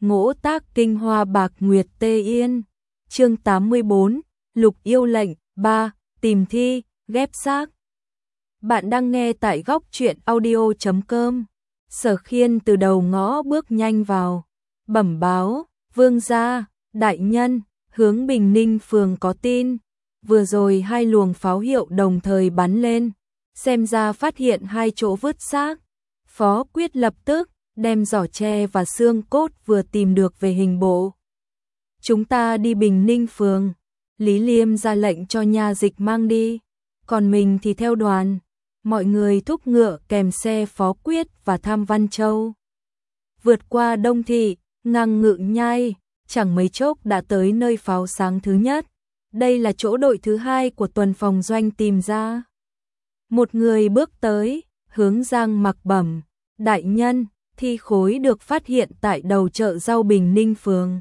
Ngỗ tác kinh hoa bạc nguyệt tê yên. Chương 84, Lục yêu lệnh 3, tìm thi, ghép xác. Bạn đang nghe tại góc truyện audio.com. Sở Khiên từ đầu ngõ bước nhanh vào, bẩm báo, vương gia, đại nhân, hướng Bình Ninh phường có tin. Vừa rồi 2 luồng pháo hiệu đồng thời bắn lên, xem ra phát hiện 2 chỗ vứt xác. Phó Quyết lập tức đem giỏ tre và xương cốt vừa tìm được về hình bộ. Chúng ta đi Bình Ninh phường. Lý Liêm ra lệnh cho nha dịch mang đi, còn mình thì theo đoàn. Mọi người thúc ngựa kèm xe Phó Quyết và Tham Văn Châu. Vượt qua Đông Thị, ngang Ngự Nhai, chẳng mấy chốc đã tới nơi pháo sáng thứ nhất. Đây là chỗ đội thứ 2 của tuần phòng doanh tìm ra. Một người bước tới, hướng Giang Mặc bẩm, đại nhân, thi khối được phát hiện tại đầu chợ rau Bình Ninh phường.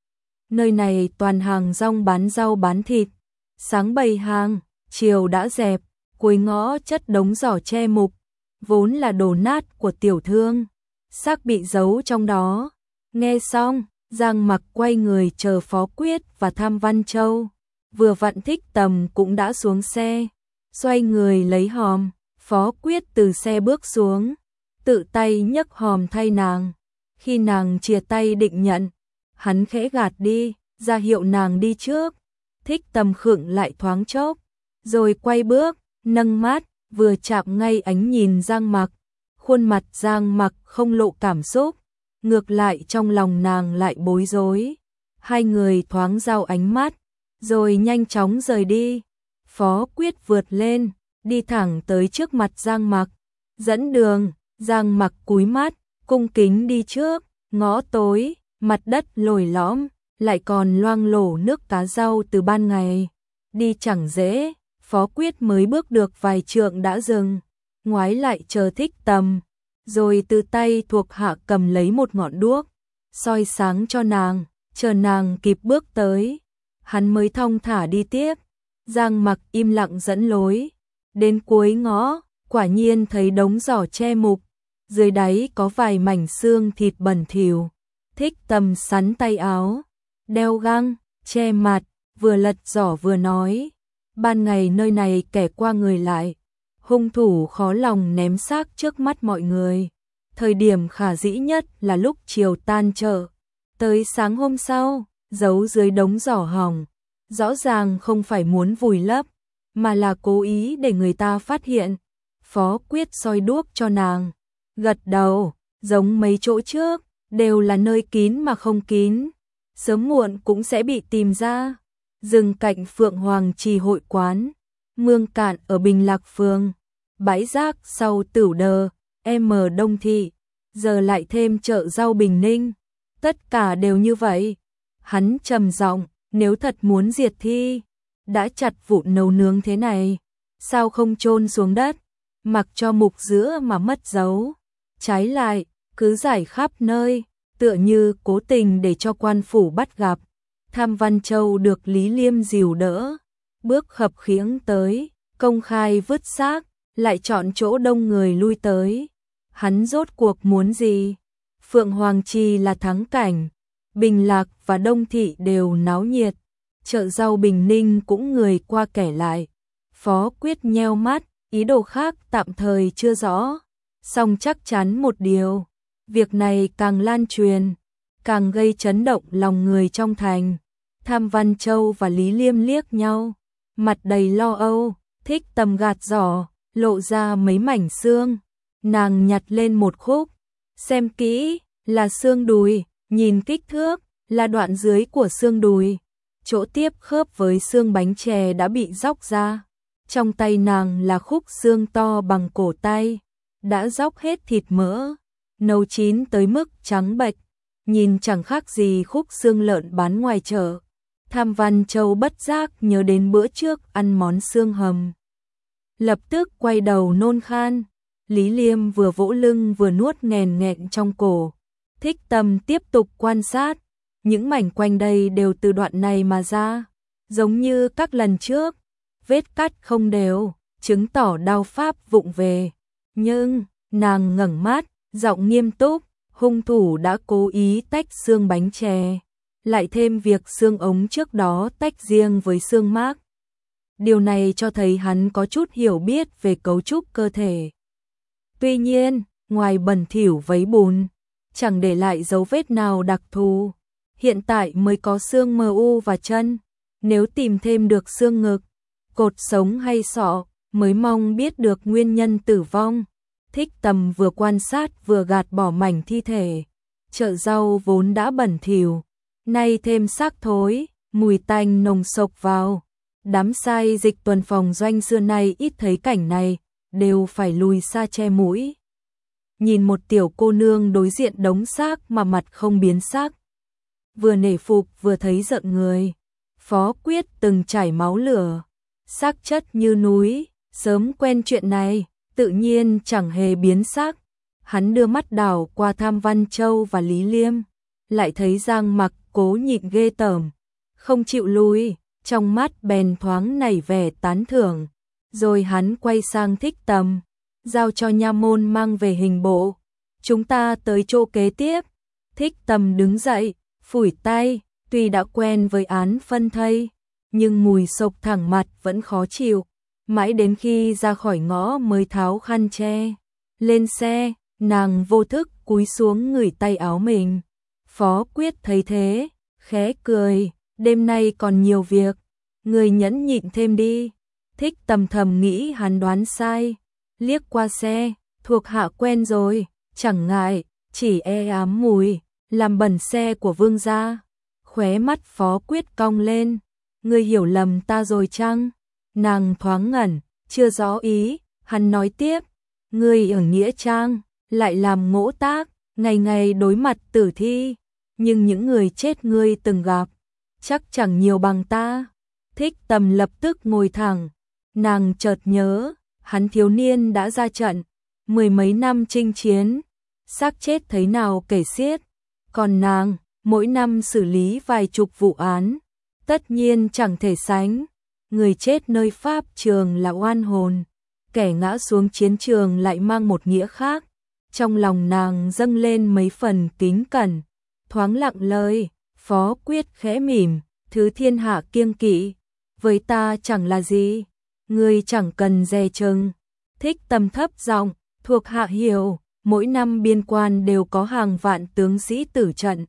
Nơi này toàn hàng rong bán rau bán thịt, sáng bày hàng, chiều đã dẹp, cuối ngõ chất đống giỏ tre mục, vốn là đồ nát của tiểu thương, xác bị giấu trong đó. Nghe xong, Giang Mặc quay người chờ Phó Quyết và Tham Văn Châu, vừa vặn Thích Tầm cũng đã xuống xe, xoay người lấy hòm. Phó Quyết từ xe bước xuống, tự tay nhấc hòm thay nàng. Khi nàng chìa tay định nhận, hắn khẽ gạt đi, ra hiệu nàng đi trước. Thích Tầm khựng lại thoáng chốc, rồi quay bước, nâng mắt, vừa chạm ngay ánh nhìn Giang Mặc. Khuôn mặt Giang Mặc không lộ cảm xúc, ngược lại trong lòng nàng lại bối rối. Hai người thoáng giao ánh mắt, rồi nhanh chóng rời đi. Phó Quyết vượt lên, đi thẳng tới trước mặt Giang Mặc, dẫn đường. Giang Mặc cúi mắt, cung kính đi trước. Ngõ tối, mặt đất lồi lõm, lại còn loang lổ nước cá rau từ ban ngày, đi chẳng dễ. Phó Quyết mới bước được vài trượng đã dừng, ngoái lại chờ Thích Tầm, rồi từ tay thuộc hạ cầm lấy một ngọn đuốc, soi sáng cho nàng. Chờ nàng kịp bước tới, hắn mới thong thả đi tiếp. Giang Mặc im lặng dẫn lối, đến cuối ngõ, quả nhiên thấy đống giỏ tre mục, dưới đáy có vài mảnh xương thịt bẩn thỉu. Thích Tầm sắn tay áo, đeo găng, che mặt, vừa lật giỏ vừa nói, ban ngày nơi này kẻ qua người lại, hung thủ khó lòng ném xác trước mắt mọi người. Thời điểm khả dĩ nhất là lúc chiều tan chợ, tới sáng hôm sau, giấu dưới đống giỏ hỏng. Rõ ràng không phải muốn vùi lấp, mà là cố ý để người ta phát hiện. Phó Quyết soi đuốc cho nàng, gật đầu, giống mấy chỗ trước, đều là nơi kín mà không kín, sớm muộn cũng sẽ bị tìm ra. Rừng cạnh Phượng Hoàng Trì hội quán, mương cạn ở Bình Lạc phường, bãi rác sau Tửu Đờ, Đông Thị, giờ lại thêm chợ rau Bình Ninh, tất cả đều như vậy. Hắn trầm giọng, nếu thật muốn diệt thi, đã chặt vụn nấu nướng thế này, sao không chôn xuống đất, mặc cho mục giữa mà mất dấu. Trái lại, cứ rải khắp nơi, tựa như cố tình để cho quan phủ bắt gặp. Tham Văn Châu được Lý Liêm dìu đỡ, bước khập khiễng tới, công khai vứt xác, lại chọn chỗ đông người lui tới. Hắn rốt cuộc muốn gì? Phượng Hoàng Trì là thắng cảnh, Bình Lạc và Đông Thị đều náo nhiệt, chợ rau Bình Ninh cũng người qua kẻ lại. Phó Quyết nheo mắt, ý đồ khác tạm thời chưa rõ, song chắc chắn một điều, việc này càng lan truyền, càng gây chấn động lòng người trong thành. Tham Văn Châu và Lý Liêm liếc nhau, mặt đầy lo âu. Thích Tầm gạt giỏ, lộ ra mấy mảnh xương, nàng nhặt lên một khúc, xem kỹ, là xương đùi, nhìn kích thước, là đoạn dưới của xương đùi, chỗ tiếp khớp với xương bánh chè đã bị róc ra. Trong tay nàng là khúc xương to bằng cổ tay, đã róc hết thịt mỡ, nấu chín tới mức trắng bệch, nhìn chẳng khác gì khúc xương lợn bán ngoài chợ. Tham Văn Châu bất giác nhớ đến bữa trước ăn món xương hầm, lập tức quay đầu nôn khan. Lý Liêm vừa vỗ lưng vừa nuốt nghèn nghẹn trong cổ. Thích Tầm tiếp tục quan sát, những mảnh quanh đây đều từ đoạn này mà ra, giống như các lần trước, vết cắt không đều, chứng tỏ đao pháp vụng về. Nhưng, nàng ngẩng mắt, giọng nghiêm túc, hung thủ đã cố ý tách xương bánh chè, lại thêm việc xương ống trước đó tách riêng với xương mác. Điều này cho thấy hắn có chút hiểu biết về cấu trúc cơ thể. Tuy nhiên, ngoài bẩn thỉu vấy bùn, chẳng để lại dấu vết nào đặc thù. Hiện tại mới có xương MU và chân, nếu tìm thêm được xương ngực, cột sống hay sọ, mới mong biết được nguyên nhân tử vong. Thích Tầm vừa quan sát vừa gạt bỏ mảnh thi thể. Chợ rau vốn đã bẩn thỉu, nay thêm xác thối, mùi tanh nồng sộc vào. Đám sai dịch tuần phòng doanh xưa nay ít thấy cảnh này, đều phải lùi xa che mũi. Nhìn một tiểu cô nương đối diện đống xác mà mặt không biến sắc, vừa nể phục vừa thấy giận người. Phó Quyết từng trải máu lửa, xác chất như núi, sớm quen chuyện này, tự nhiên chẳng hề biến sắc. Hắn đưa mắt đảo qua Tham Văn Châu và Lý Liêm, lại thấy Giang Mặc cố nhịn ghê tởm, không chịu lui, trong mắt bèn thoáng nảy vẻ tán thưởng. Rồi hắn quay sang Thích Tầm, giao cho nha môn mang về hình bộ. Chúng ta tới chỗ kế tiếp. Thích Tầm đứng dậy, phủi tay, tuy đã quen với án phân thây, nhưng mùi sộc thẳng mặt vẫn khó chịu. Mãi đến khi ra khỏi ngõ mới tháo khăn che. Lên xe, nàng vô thức cúi xuống ngửi tay áo mình. Phó Quyết thấy thế, khẽ cười, đêm nay còn nhiều việc, người nhẫn nhịn thêm đi. Thích Tầm thầm nghĩ hắn đoán sai, liếc qua xe, thuộc hạ quen rồi, chẳng ngại, chỉ ám mùi, làm bẩn xe của vương gia. Khóe mắt Phó Quyết cong lên, ngươi hiểu lầm ta rồi chăng? Nàng thoáng ngẩn, chưa rõ ý, hắn nói tiếp, ngươi ở Nghĩa Trang, lại làm ngỗ tác, ngày ngày đối mặt tử thi, nhưng những người chết ngươi từng gặp, chắc chẳng nhiều bằng ta. Thích Tầm lập tức ngồi thẳng, nàng chợt nhớ, hắn thiếu niên đã ra trận, mười mấy năm chinh chiến, xác chết thấy nào kể xiết, còn nàng, mỗi năm xử lý vài chục vụ án, tất nhiên chẳng thể sánh. Người chết nơi pháp trường là oan hồn, kẻ ngã xuống chiến trường lại mang một nghĩa khác. Trong lòng nàng dâng lên mấy phần kính cẩn, thoáng lặng lời. Phó Quyết khẽ mỉm, thứ thiên hạ kiêng kỵ, với ta chẳng là gì, ngươi chẳng cần dè chừng. Thích Tầm thấp giọng, thuộc hạ hiểu, mỗi năm biên quan đều có hàng vạn tướng sĩ tử trận.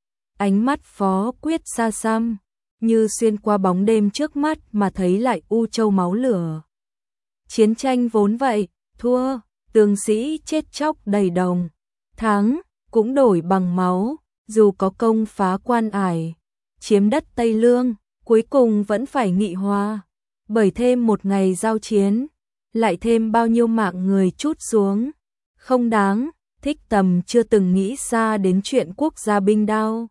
Ánh mắt Phó Quyết xa xăm, như xuyên qua bóng đêm trước mắt mà thấy lại U Châu máu lửa. Chiến tranh vốn vậy, thua, tướng sĩ chết chóc đầy đồng, thắng, cũng đổi bằng máu, dù có công phá Quan Ải, chiếm đất Tây Lương, cuối cùng vẫn phải nghị hòa, bởi thêm một ngày giao chiến, lại thêm bao nhiêu mạng người trút xuống, không đáng. Thích Tầm chưa từng nghĩ xa đến chuyện quốc gia binh đao.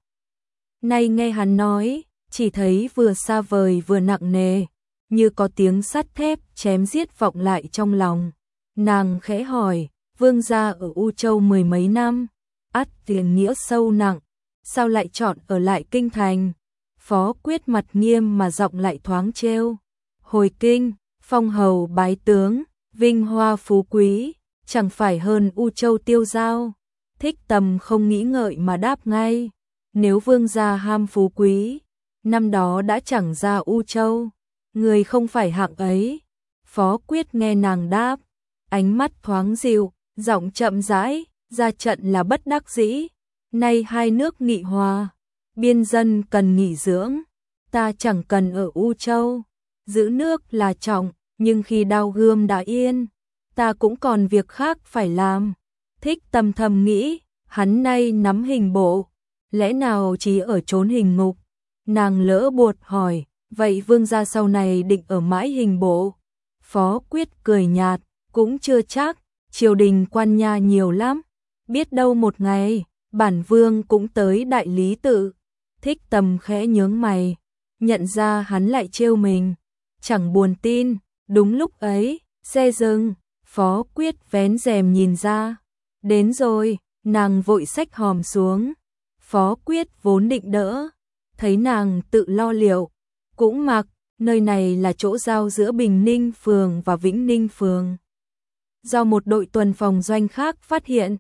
Nay nghe hắn nói, chỉ thấy vừa xa vời vừa nặng nề, như có tiếng sắt thép chém giết vọng lại trong lòng. Nàng khẽ hỏi, vương gia ở U Châu mười mấy năm, ắt tiền nghĩa sâu nặng, sao lại chọn ở lại kinh thành? Phó Quyết mặt nghiêm mà giọng lại thoáng trêu. Hồi kinh, phong hầu bái tướng, vinh hoa phú quý, chẳng phải hơn U Châu tiêu dao. Thích Tầm không nghĩ ngợi mà đáp ngay, nếu vương gia ham phú quý, năm đó đã chẳng ra U Châu, người không phải hạng ấy. Phó Quyết nghe nàng đáp, ánh mắt thoáng dịu, giọng chậm rãi, ra trận là bất đắc dĩ, nay hai nước nghị hòa, biên dân cần nghỉ dưỡng, ta chẳng cần ở U Châu, giữ nước là trọng, nhưng khi đao gươm đã yên, ta cũng còn việc khác phải làm. Thích Tầm thầm nghĩ, hắn nay nắm hình bộ, lẽ nào chỉ ở trốn hình ngục? Nàng lỡ buột hỏi, vậy vương gia sau này định ở mãi hình bộ? Phó Quyết cười nhạt, cũng chưa chắc, triều đình quan nha nhiều lắm, biết đâu một ngày, bản vương cũng tới đại lý tự. Thích Tầm khẽ nhướng mày, nhận ra hắn lại trêu mình, chẳng buồn tin. Đúng lúc ấy, xe dừng, Phó Quyết vén rèm nhìn ra, đến rồi, nàng vội xách hòm xuống. Phó Quyết vốn định đỡ, thấy nàng tự lo liệu, cũng mặc, nơi này là chỗ giao giữa Bình Ninh Phường và Vĩnh Ninh Phường. Do một đội tuần phòng doanh khác phát hiện,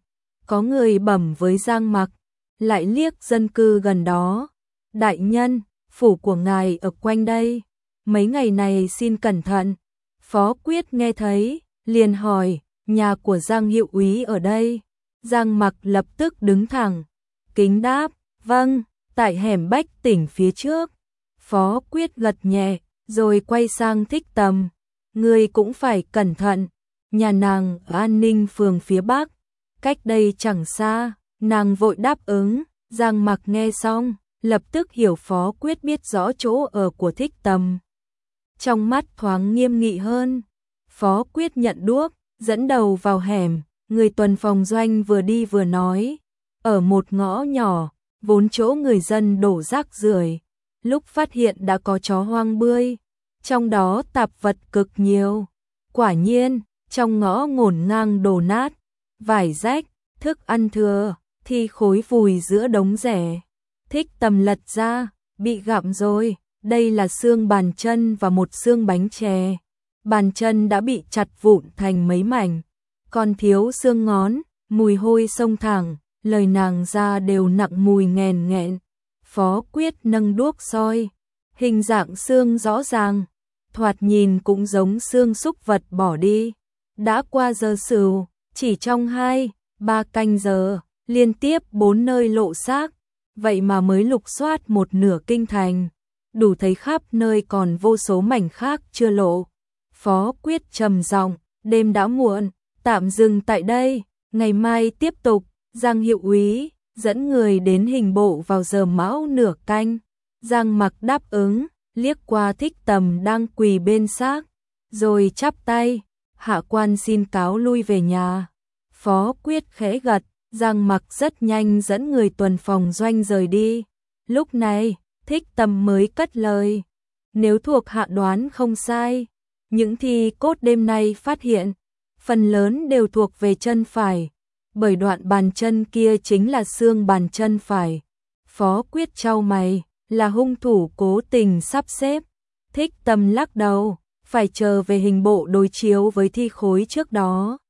Có người bẩm với Giang Mặc, lại liếc dân cư gần đó. Đại nhân, phủ của ngài ở quanh đây, mấy ngày này xin cẩn thận. Phó Quyết nghe thấy, liền hỏi, nhà của Giang hiệu úy ở đây. Giang Mặc lập tức đứng thẳng, kính đáp, vâng, tại hẻm Bách Tỉnh phía trước. Phó Quyết gật nhẹ, rồi quay sang Thích Tầm, ngươi cũng phải cẩn thận, nhà nàng ở An Ninh phường phía Bắc, cách đây chẳng xa. Nàng vội đáp ứng. Giang Mặc nghe xong, lập tức hiểu Phó Quyết biết rõ chỗ ở của Thích Tầm. Trong mắt thoáng nghiêm nghị hơn. Phó Quyết nhận đuốc, dẫn đầu vào hẻm. Người tuần phòng doanh vừa đi vừa nói, ở một ngõ nhỏ, vốn chỗ người dân đổ rác rưởi, lúc phát hiện đã có chó hoang bươi, trong đó tạp vật cực nhiều. Quả nhiên, trong ngõ ngổn ngang đổ nát, vải rách, thức ăn thừa, thi khối vùi giữa đống rẻ. Thích Tầm lật ra, bị gặm rồi, đây là xương bàn chân và một xương bánh chè. Bàn chân đã bị chặt vụn thành mấy mảnh, còn thiếu xương ngón, mùi hôi xông thẳng, lời nàng ra đều nặng mùi nghèn nghẹn. Phó Quyết nâng đuốc soi, hình dạng xương rõ ràng, thoạt nhìn cũng giống xương súc vật bỏ đi. Đã qua giờ sửu, chỉ trong 2-3 canh giờ, liên tiếp 4 nơi lộ xác, vậy mà mới lục soát một nửa kinh thành, đủ thấy khắp nơi còn vô số mảnh khác chưa lộ. Phó Quyết trầm giọng, đêm đã muộn, tạm dừng tại đây, ngày mai tiếp tục. Giang hiệu úy dẫn người đến hình bộ vào giờ mão nửa canh. Giang Mặc đáp ứng, liếc qua Thích Tầm đang quỳ bên xác, rồi chắp tay, hạ quan xin cáo lui về nhà. Phó Quyết khẽ gật, Giang Mặc rất nhanh dẫn người tuần phòng doanh rời đi. Lúc này, Thích Tầm mới cất lời, nếu thuộc hạ đoán không sai, những thi cốt đêm nay phát hiện, phần lớn đều thuộc về chân phải, bởi đoạn bàn chân kia chính là xương bàn chân phải. Phó Quyết chau mày, là hung thủ cố tình sắp xếp. Thích Tầm lắc đầu, phải chờ về hình bộ đối chiếu với thi khối trước đó.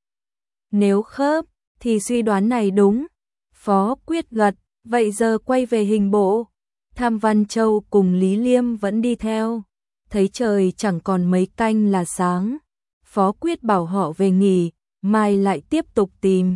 Nếu khớp, thì suy đoán này đúng. Phó Quyết gật, vậy giờ quay về hình bộ. Tham Văn Châu cùng Lý Liêm vẫn đi theo. Thấy trời chẳng còn mấy canh là sáng, Phó Quyết bảo họ về nghỉ, mai lại tiếp tục tìm.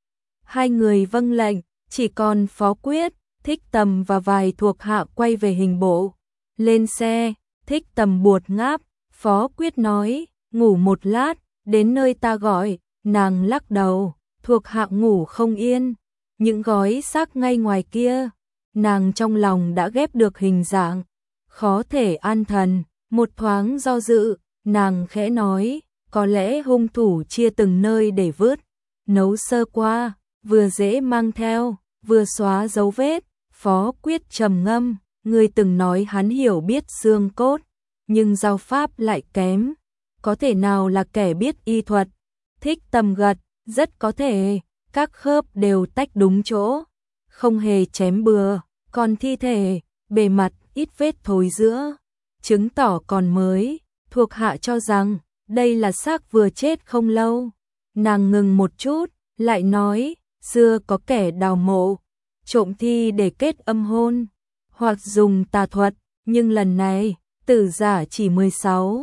Hai người vâng lệnh, chỉ còn Phó Quyết, Thích Tầm và vài thuộc hạ quay về hình bộ. Lên xe, Thích Tầm buột ngáp, Phó Quyết nói, ngủ một lát, đến nơi ta gọi. Nàng lắc đầu, thuộc hạ ngủ không yên, những gói xác ngay ngoài kia. Nàng trong lòng đã ghép được hình dạng, khó thể an thần. Một thoáng do dự, nàng khẽ nói, có lẽ hung thủ chia từng nơi để vứt, nấu sơ qua, vừa dễ mang theo, vừa xóa dấu vết. Phó Quyết trầm ngâm, người từng nói hắn hiểu biết xương cốt, nhưng giao pháp lại kém, có thể nào là kẻ biết y thuật? Thích Tầm gật, rất có thể, các khớp đều tách đúng chỗ, không hề chém bừa, còn thi thể, bề mặt ít vết thối rữa, chứng tỏ còn mới. Thuộc hạ cho rằng đây là xác vừa chết không lâu. Nàng ngừng một chút, lại nói, xưa có kẻ đào mộ, trộm thi để kết âm hôn, hoặc dùng tà thuật, nhưng lần này, tử giả chỉ 16,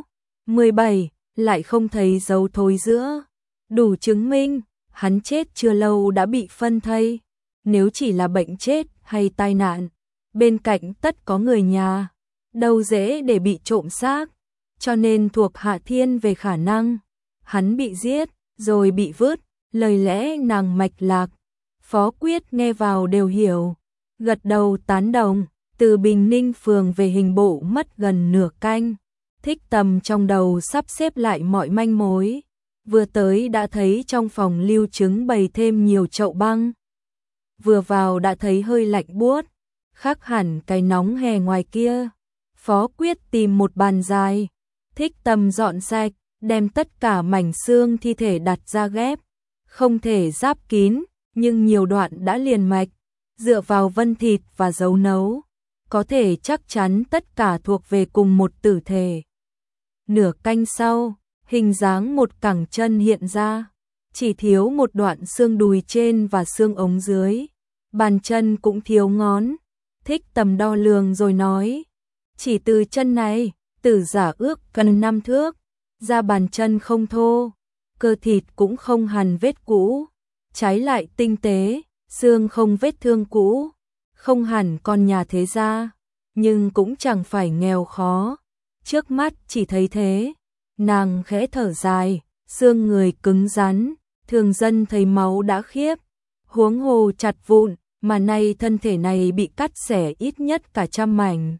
17, lại không thấy dấu thối rữa, đủ chứng minh, hắn chết chưa lâu đã bị phân thây. Nếu chỉ là bệnh chết hay tai nạn, bên cạnh tất có người nhà, đâu dễ để bị trộm xác, cho nên thuộc hạ thiên về khả năng hắn bị giết, rồi bị vứt. Lời lẽ nàng mạch lạc, Phó Quyết nghe vào đều hiểu, gật đầu tán đồng. Từ Bình Ninh phường về hình bộ mất gần nửa canh. Thích Tầm trong đầu sắp xếp lại mọi manh mối, vừa tới đã thấy trong phòng lưu trứng bày thêm nhiều chậu băng. Vừa vào đã thấy hơi lạnh buốt, khác hẳn cái nóng hè ngoài kia. Phó Quyết tìm một bàn dài, Thích Tầm dọn sạch, đem tất cả mảnh xương thi thể đặt ra ghép, không thể giáp kín, nhưng nhiều đoạn đã liền mạch, dựa vào vân thịt và dấu nấu, có thể chắc chắn tất cả thuộc về cùng một tử thể. Nửa canh sau, hình dáng một cẳng chân hiện ra, chỉ thiếu một đoạn xương đùi trên và xương ống dưới, bàn chân cũng thiếu ngón. Thích Tầm đo lường rồi nói, chỉ từ chân này, Tử giả ước cần 5 thước, da bàn chân không thô, cơ thịt cũng không hằn vết cũ, trái lại tinh tế, xương không vết thương cũ, không hẳn con nhà thế gia, nhưng cũng chẳng phải nghèo khó. Trước mắt chỉ thấy thế, nàng khẽ thở dài, xương người cứng rắn, thường dân thấy máu đã khiếp, huống hồ chặt vụn, mà nay thân thể này bị cắt xẻ ít nhất cả 100 mảnh.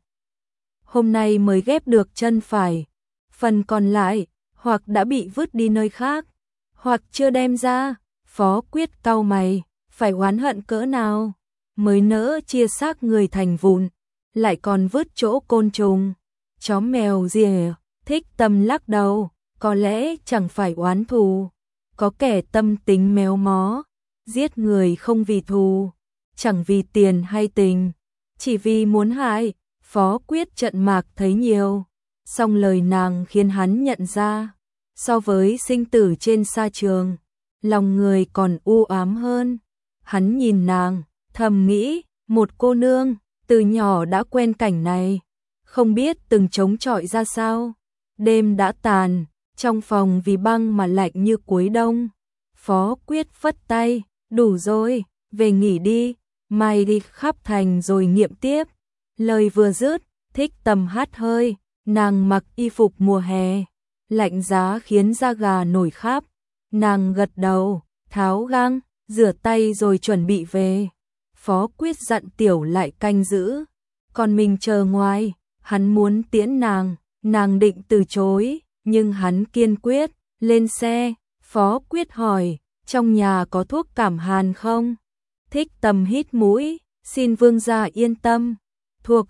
Hôm nay mới ghép được chân phải, phần còn lại, hoặc đã bị vứt đi nơi khác, hoặc chưa đem ra. Phó Quyết cau mày, phải oán hận cỡ nào, mới nỡ chia xác người thành vụn, lại còn vứt chỗ côn trùng, chó mèo rìa. Thích Tầm lắc đầu, có lẽ chẳng phải oán thù, có kẻ tâm tính méo mó, giết người không vì thù, chẳng vì tiền hay tình, chỉ vì muốn hại. Phó Quyết trận mạc thấy nhiều, song lời nàng khiến hắn nhận ra, so với sinh tử trên sa trường, lòng người còn u ám hơn. Hắn nhìn nàng, thầm nghĩ, một cô nương, từ nhỏ đã quen cảnh này, không biết từng chống chọi ra sao. Đêm đã tàn, trong phòng vì băng mà lạnh như cuối đông. Phó Quyết phất tay, đủ rồi, về nghỉ đi, mai đi khắp thành rồi nghiệm tiếp. Lời vừa dứt, Thích Tầm hắt hơi, nàng mặc y phục mùa hè, lạnh giá khiến da gà nổi khắp. Nàng gật đầu, tháo găng, rửa tay rồi chuẩn bị về. Phó Quyết dặn Tiểu lại canh giữ, còn mình chờ ngoài. Hắn muốn tiễn nàng định từ chối, nhưng hắn kiên quyết. Lên xe, Phó Quyết hỏi, trong nhà có thuốc cảm hàn không? Thích Tầm hít mũi, xin vương gia yên tâm, thuộc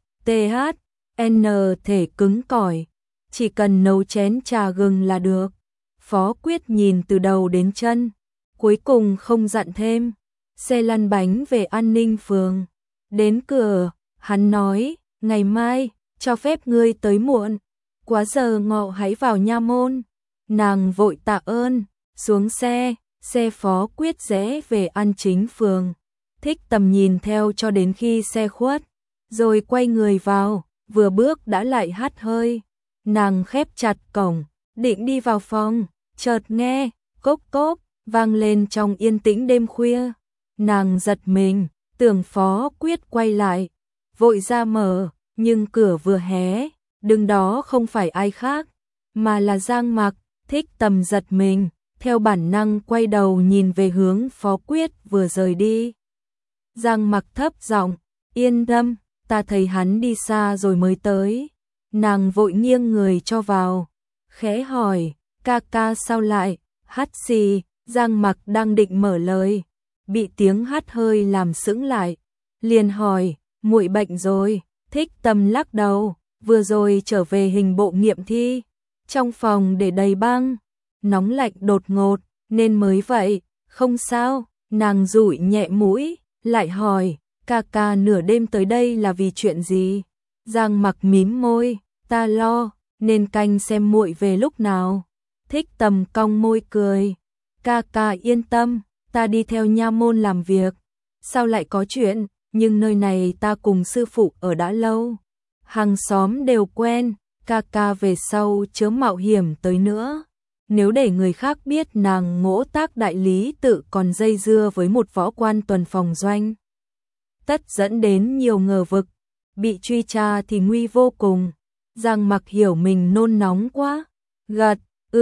THN thể cứng cỏi, chỉ cần nấu chén trà gừng là được. Phó Quyết nhìn từ đầu đến chân, cuối cùng không dặn thêm. Xe lăn bánh về An Ninh phường, đến cửa, hắn nói, ngày mai, cho phép ngươi tới muộn, quá giờ ngọ hãy vào nha môn. Nàng vội tạ ơn, xuống xe Phó Quyết rẽ về An Chính phường. Thích Tầm nhìn theo cho đến khi xe khuất, rồi quay người vào, vừa bước đã lại hắt hơi. Nàng khép chặt cổng, định đi vào phòng, chợt nghe, cốc cốc, vang lên trong yên tĩnh đêm khuya. Nàng giật mình, tưởng Phó Quyết quay lại, vội ra mở, nhưng cửa vừa hé, đứng đó không phải ai khác, mà là Giang Mặc. Thích Tầm giật mình, theo bản năng quay đầu nhìn về hướng Phó Quyết vừa rời đi. Giang Mặc thấp giọng, yên tâm, ta thấy hắn đi xa rồi mới tới. Nàng vội nghiêng người cho vào, khẽ hỏi, ca ca sao lại, hắt xì. Giang Mặc đang định mở lời, bị tiếng hắt hơi làm sững lại, liền hỏi, muội bệnh rồi? Thích Tầm lắc đầu, vừa rồi trở về hình bộ nghiệm thi, trong phòng để đầy băng, nóng lạnh đột ngột, nên mới vậy, không sao. Nàng dụi nhẹ mũi, lại hỏi, ca ca nửa đêm tới đây là vì chuyện gì? Giang Mặc mím môi, ta lo, nên canh xem muội về lúc nào. Thích Tầm cong môi cười, ca ca yên tâm, ta đi theo nha môn làm việc, sao lại có chuyện, nhưng nơi này ta cùng sư phụ ở đã lâu, hàng xóm đều quen, ca ca về sau chớ mạo hiểm tới nữa. Nếu để người khác biết nàng Ngỗ Tác đại lý tự còn dây dưa với một võ quan tuần phòng doanh, tất dẫn đến nhiều ngờ vực, bị truy tra thì nguy vô cùng. Giang Mặc hiểu mình nôn nóng quá, gật,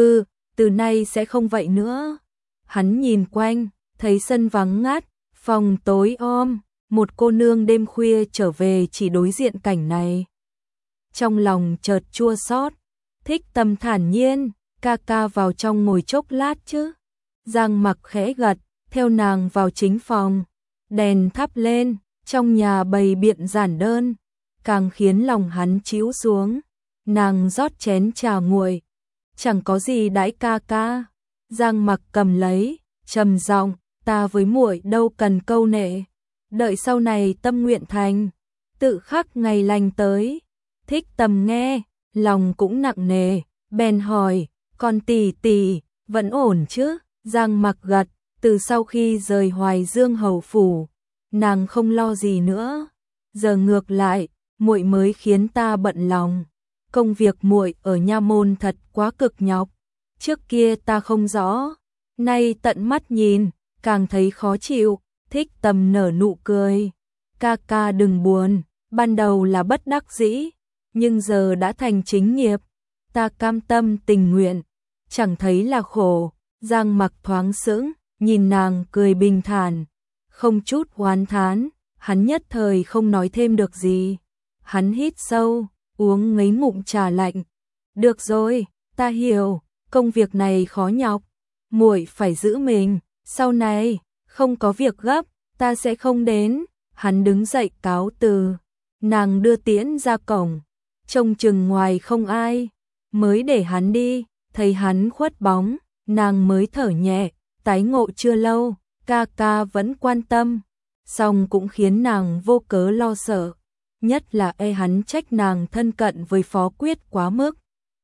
từ nay sẽ không vậy nữa. Hắn nhìn quanh, thấy sân vắng ngắt, phòng tối om, một cô nương đêm khuya trở về chỉ đối diện cảnh này. Trong lòng chợt chua xót. Thích Tầm thản nhiên, ca ca vào trong ngồi chốc lát chứ. Giang Mặc khẽ gật, theo nàng vào chính phòng. Đèn thắp lên, trong nhà bày biện giản đơn, càng khiến lòng hắn trĩu xuống. Nàng rót chén trà nguội, chẳng có gì đãi ca ca. Giang Mặc cầm lấy, trầm giọng, ta với muội đâu cần câu nệ, đợi sau này tâm nguyện thành, tự khắc ngày lành tới. Thích Tầm nghe, lòng cũng nặng nề, bèn hỏi, con tỷ tỷ vẫn ổn chứ? Giang Mặc gật, từ sau khi rời Hoài Dương hầu phủ, nàng không lo gì nữa. Giờ ngược lại, muội mới khiến ta bận lòng. Công việc muội ở nha môn thật quá cực nhọc. Trước kia ta không rõ, nay tận mắt nhìn, càng thấy khó chịu. Thích Tầm nở nụ cười. Ca ca đừng buồn, ban đầu là bất đắc dĩ, nhưng giờ đã thành chính nghiệp. Ta cam tâm tình nguyện, chẳng thấy là khổ. Giang Mặc thoáng sững, nhìn nàng cười bình thản, không chút oán thán, hắn nhất thời không nói thêm được gì. Hắn hít sâu, uống mấy ngụm trà lạnh. Được rồi, ta hiểu, công việc này khó nhọc, muội phải giữ mình, sau này không có việc gấp, ta sẽ không đến. Hắn đứng dậy cáo từ, nàng đưa tiễn ra cổng, trông chừng ngoài không ai, mới để hắn đi. Thấy hắn khuất bóng, nàng mới thở nhẹ, tái ngộ chưa lâu, ca ca vẫn quan tâm, song cũng khiến nàng vô cớ lo sợ, nhất là hắn trách nàng thân cận với Phó Quyết quá mức.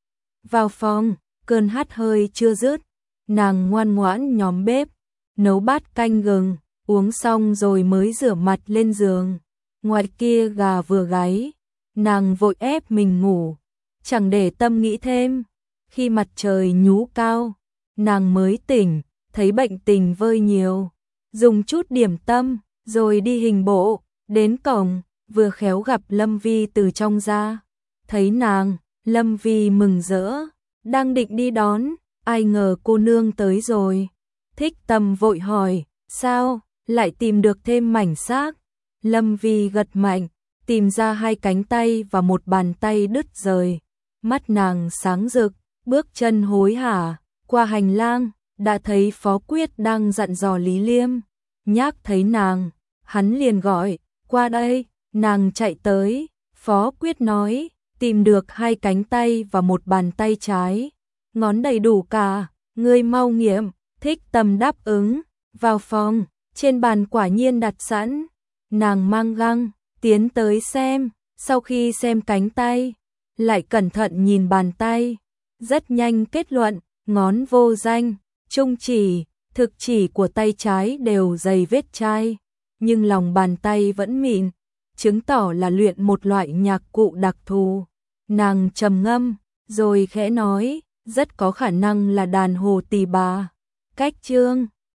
Vào phòng, cơn hắt hơi chưa dứt, nàng ngoan ngoãn nhóm bếp, nấu bát canh gừng, uống xong rồi mới rửa mặt lên giường. Ngoài kia gà vừa gáy, nàng vội ép mình ngủ, chẳng để tâm nghĩ thêm. Khi mặt trời nhú cao, nàng mới tỉnh, thấy bệnh tình vơi nhiều, dùng chút điểm tâm, rồi đi hình bộ, đến cổng, vừa khéo gặp Lâm Vi từ trong ra. Thấy nàng, Lâm Vi mừng rỡ, đang định đi đón, ai ngờ cô nương tới rồi. Thích Tầm vội hỏi, sao, lại tìm được thêm mảnh xác? Lâm Vi gật mạnh, tìm ra 2 cánh tay và một bàn tay đứt rời. Mắt nàng sáng rực, bước chân hối hả, qua hành lang, đã thấy Phó Quyết đang dặn dò Lý Liêm. Nhác thấy nàng, hắn liền gọi, qua đây, nàng chạy tới. Phó Quyết nói, tìm được 2 cánh tay và một bàn tay trái, ngón đầy đủ cả, ngươi mau nghiệm. Thích Tầm đáp ứng, vào phòng, trên bàn quả nhiên đặt sẵn. Nàng mang găng, tiến tới xem, sau khi xem cánh tay, lại cẩn thận nhìn bàn tay, rất nhanh kết luận, ngón vô danh, trung chỉ, thực chỉ của tay trái đều dày vết chai, nhưng lòng bàn tay vẫn mịn, chứng tỏ là luyện một loại nhạc cụ đặc thù. Nàng trầm ngâm, rồi khẽ nói, rất có khả năng là đàn hồ tỳ bà. Cách chương